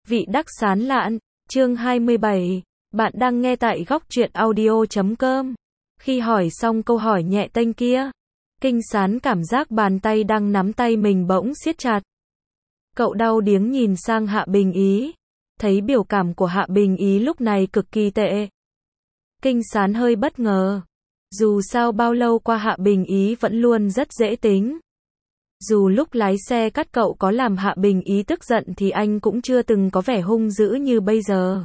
Vị đắc sán lạn, chương 27. Bạn đang nghe tại góc truyện audio.com. Khi hỏi xong câu hỏi nhẹ tênh kia, Kinh Sán cảm giác bàn tay đang nắm tay mình bỗng siết chặt. Cậu đau điếng nhìn sang Hạ Bình Ý, thấy biểu cảm của Hạ Bình Ý lúc này cực kỳ tệ. Kinh Sán hơi bất ngờ. Dù sao bao lâu qua Hạ Bình Ý vẫn luôn rất dễ tính. Dù lúc lái xe cắt cậu có làm Hạ Bình Ý tức giận thì anh cũng chưa từng có vẻ hung dữ như bây giờ.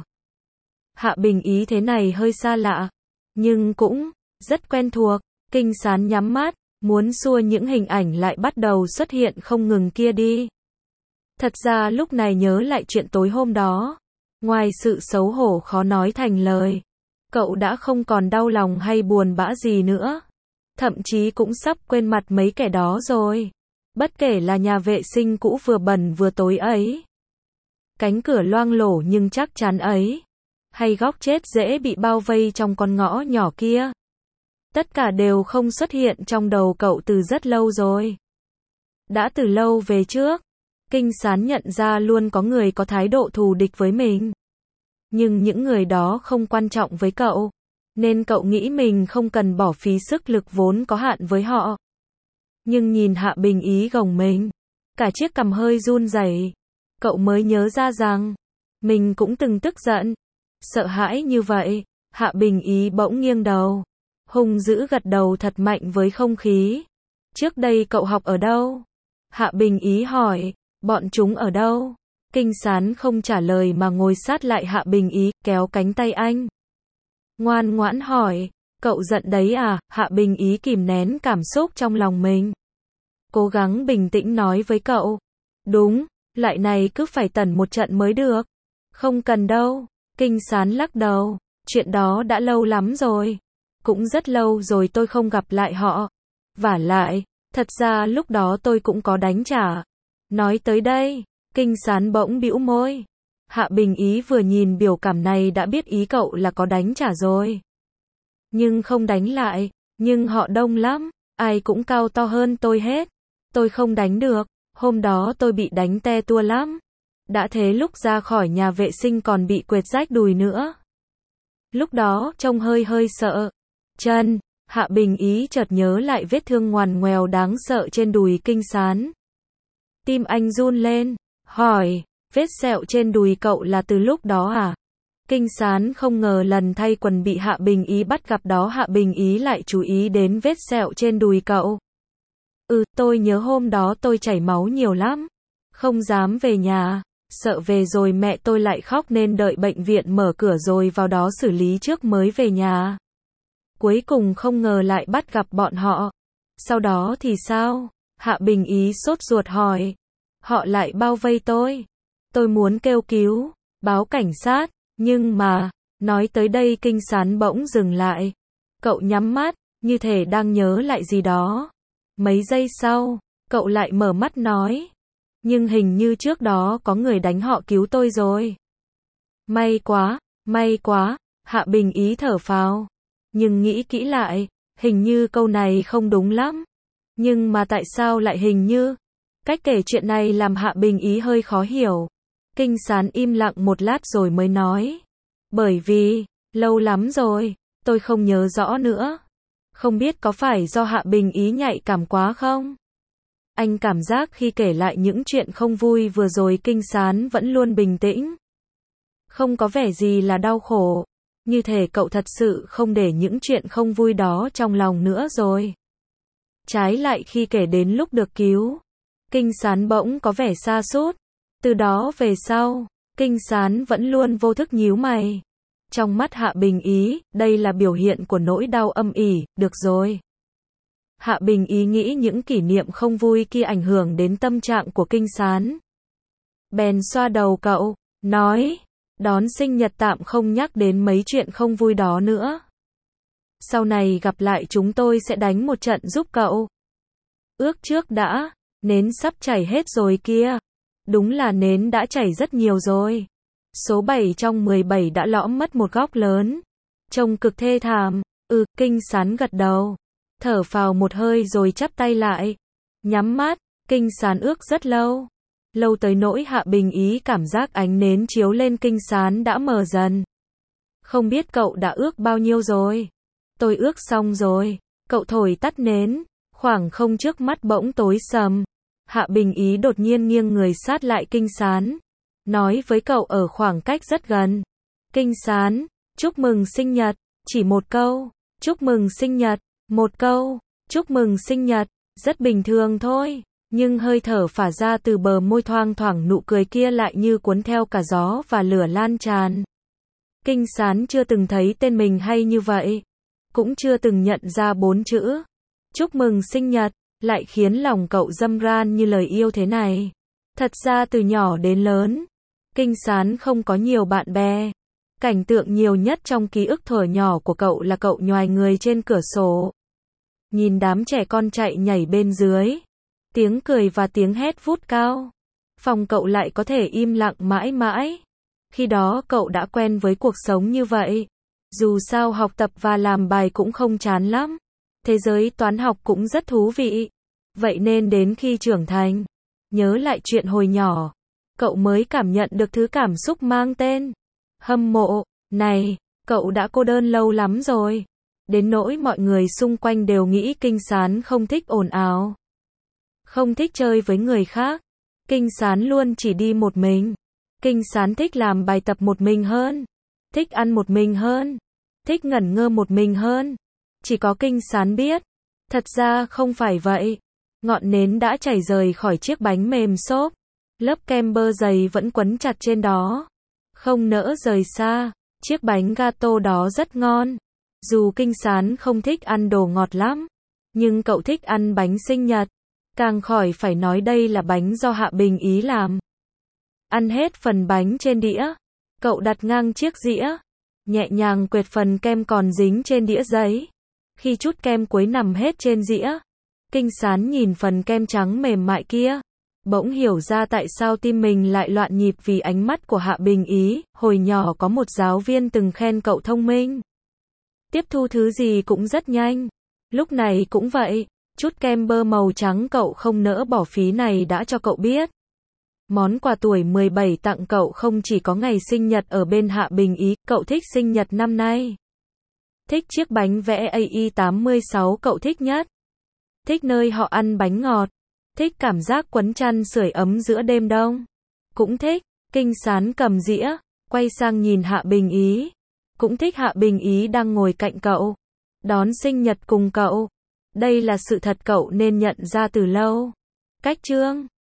Hạ Bình Ý thế này hơi xa lạ, nhưng cũng rất quen thuộc. Kinh Sán nhắm mắt, muốn xua những hình ảnh lại bắt đầu xuất hiện không ngừng kia đi. Thật ra lúc này nhớ lại chuyện tối hôm đó, ngoài sự xấu hổ khó nói thành lời, cậu đã không còn đau lòng hay buồn bã gì nữa. Thậm chí cũng sắp quên mặt mấy kẻ đó rồi. Bất kể là nhà vệ sinh cũ vừa bẩn vừa tối ấy, cánh cửa loang lổ nhưng chắc chắn ấy, hay góc chết dễ bị bao vây trong con ngõ nhỏ kia. Tất cả đều không xuất hiện trong đầu cậu từ rất lâu rồi. Đã từ lâu về trước, Kinh Sán nhận ra luôn có người có thái độ thù địch với mình. Nhưng những người đó không quan trọng với cậu, nên cậu nghĩ mình không cần bỏ phí sức lực vốn có hạn với họ. Nhưng nhìn Hạ Bình Ý gồng mình, cả chiếc cằm hơi run rẩy, cậu mới nhớ ra rằng mình cũng từng tức giận, sợ hãi như vậy. Hạ Bình Ý bỗng nghiêng đầu, hung dữ gật đầu thật mạnh với không khí. Trước đây cậu học ở đâu? Hạ Bình Ý hỏi. Bọn chúng ở đâu? Kinh Sán không trả lời mà ngồi sát lại Hạ Bình Ý, kéo cánh tay anh. Ngoan ngoãn hỏi, cậu giận đấy à? Hạ Bình Ý kìm nén cảm xúc trong lòng mình, cố gắng bình tĩnh nói với cậu. Đúng, lại này cứ phải tẩn một trận mới được. Không cần đâu. Kinh Sán lắc đầu, chuyện đó đã lâu lắm rồi. Cũng rất lâu rồi tôi không gặp lại họ. Vả lại, thật ra lúc đó tôi cũng có đánh trả. Nói tới đây, Kinh Sán bỗng bĩu môi. Hạ Bình Ý vừa nhìn biểu cảm này đã biết ý cậu là có đánh trả rồi. Nhưng không đánh lại, nhưng họ đông lắm, ai cũng cao to hơn tôi hết. Tôi không đánh được, hôm đó tôi bị đánh te tua lắm. Đã thế lúc ra khỏi nhà vệ sinh còn bị quệt rách đùi nữa. Lúc đó trông hơi sợ. Chân, Hạ Bình Ý chợt nhớ lại vết thương ngoằn ngoèo đáng sợ trên đùi Kinh Sán. Tim anh run lên, hỏi, vết sẹo trên đùi cậu là từ lúc đó à? Kinh Sán không ngờ lần thay quần bị Hạ Bình Ý bắt gặp đó Hạ Bình Ý lại chú ý đến vết sẹo trên đùi cậu. Tôi nhớ hôm đó tôi chảy máu nhiều lắm, không dám về nhà, sợ về rồi mẹ tôi lại khóc nên đợi bệnh viện mở cửa rồi vào đó xử lý trước mới về nhà. Cuối cùng không ngờ lại bắt gặp bọn họ. Sau đó thì sao? Hạ Bình Ý sốt ruột hỏi. Họ lại bao vây tôi. Tôi muốn kêu cứu, báo cảnh sát, nhưng mà, nói tới đây Kinh Sán bỗng dừng lại. Cậu nhắm mắt, như thể đang nhớ lại gì đó. Mấy giây sau, cậu lại mở mắt nói. Nhưng hình như trước đó có người đánh họ cứu tôi rồi. May quá, Hạ Bình Ý thở phào. Nhưng nghĩ kỹ lại, hình như câu này không đúng lắm. Nhưng mà tại sao lại hình như? Cách kể chuyện này làm Hạ Bình Ý hơi khó hiểu. Kinh Sán im lặng một lát rồi mới nói. Bởi vì, lâu lắm rồi, tôi không nhớ rõ nữa. Không biết có phải do Hạ Bình Ý nhạy cảm quá không? Anh cảm giác khi kể lại những chuyện không vui vừa rồi Kinh Sán vẫn luôn bình tĩnh. Không có vẻ gì là đau khổ. Như thể cậu thật sự không để những chuyện không vui đó trong lòng nữa rồi. Trái lại khi kể đến lúc được cứu, Kinh Sán bỗng có vẻ sa sút. Từ đó về sau, Kinh Sán vẫn luôn vô thức nhíu mày. Trong mắt Hạ Bình Ý, đây là biểu hiện của nỗi đau âm ỉ. Được rồi. Hạ Bình Ý nghĩ những kỷ niệm không vui kia ảnh hưởng đến tâm trạng của Kinh Sán. Bèn xoa đầu cậu, nói, đón sinh nhật tạm không nhắc đến mấy chuyện không vui đó nữa. Sau này gặp lại chúng tôi sẽ đánh một trận giúp cậu. Ước trước đã, nến sắp chảy hết rồi kia. Đúng là nến đã chảy rất nhiều rồi. Số 7 trong 17 đã lõm mất một góc lớn. Trông cực thê thảm. Kinh Sán gật đầu. Thở phào một hơi rồi chắp tay lại. Nhắm mắt, Kinh Sán ước rất lâu. lâu tới nỗi Hạ Bình Ý cảm giác ánh nến chiếu lên Kinh Sán đã mờ dần. Không biết cậu đã ước bao nhiêu rồi? Tôi ước xong rồi. Cậu thổi tắt nến, khoảng không trước mắt bỗng tối sầm. Hạ Bình Ý đột nhiên nghiêng người sát lại Kinh Sán, nói với cậu ở khoảng cách rất gần. Kinh Sán, chúc mừng sinh nhật, chỉ một câu, chúc mừng sinh nhật, một câu, chúc mừng sinh nhật, rất bình thường thôi, nhưng hơi thở phả ra từ bờ môi thoang thoảng nụ cười kia lại như cuốn theo cả gió và lửa lan tràn. Kinh Sán chưa từng thấy tên mình hay như vậy, cũng chưa từng nhận ra 4 chữ chúc mừng sinh nhật lại khiến lòng cậu râm ran như lời yêu thế này. Thật ra từ nhỏ đến lớn, Kinh Sán không có nhiều bạn bè. Cảnh tượng nhiều nhất trong ký ức thuở nhỏ của cậu là cậu nhoài người trên cửa sổ, nhìn đám trẻ con chạy nhảy bên dưới, tiếng cười và tiếng hét vút cao. Phòng cậu lại có thể im lặng mãi mãi. Khi đó cậu đã quen với cuộc sống như vậy. Dù sao học tập và làm bài cũng không chán lắm. Thế giới toán học cũng rất thú vị. Vậy nên đến khi trưởng thành, nhớ lại chuyện hồi nhỏ, cậu mới cảm nhận được thứ cảm xúc mang tên hâm mộ. Này, cậu đã cô đơn lâu lắm rồi. Đến nỗi mọi người xung quanh đều nghĩ Kinh Sán không thích ồn ào, không thích chơi với người khác. Kinh Sán luôn chỉ đi một mình. Kinh Sán thích làm bài tập một mình hơn, thích ăn một mình hơn, thích ngẩn ngơ một mình hơn. Chỉ có Kinh Sán biết, thật ra không phải vậy. Ngọn nến đã chảy rời khỏi chiếc bánh mềm xốp, lớp kem bơ dày vẫn quấn chặt trên đó, không nỡ rời xa. Chiếc bánh gato đó rất ngon. Dù Kinh Sán không thích ăn đồ ngọt lắm, nhưng cậu thích ăn bánh sinh nhật. Càng khỏi phải nói đây là bánh do Hạ Bình Ý làm. Ăn hết phần bánh trên đĩa, cậu đặt ngang chiếc dĩa, nhẹ nhàng quệt phần kem còn dính trên đĩa giấy. Khi chút kem cuối nằm hết trên dĩa, Kinh Sán nhìn phần kem trắng mềm mại kia, bỗng hiểu ra tại sao tim mình lại loạn nhịp vì ánh mắt của Hạ Bình Ý. Hồi nhỏ có một giáo viên từng khen cậu thông minh, tiếp thu thứ gì cũng rất nhanh. Lúc này cũng vậy, chút kem bơ màu trắng cậu không nỡ bỏ phí này đã cho cậu biết. Món quà tuổi 17 tặng cậu không chỉ có ngày sinh nhật ở bên Hạ Bình Ý, cậu thích sinh nhật năm nay. Thích chiếc bánh vẽ AI86 cậu thích nhất. Thích nơi họ ăn bánh ngọt. Thích cảm giác quấn chăn sưởi ấm giữa đêm đông. Cũng thích. Kinh Sán cầm dĩa, quay sang nhìn Hạ Bình Ý. Cũng thích Hạ Bình Ý đang ngồi cạnh cậu, đón sinh nhật cùng cậu. Đây là sự thật cậu nên nhận ra từ lâu. Cách chương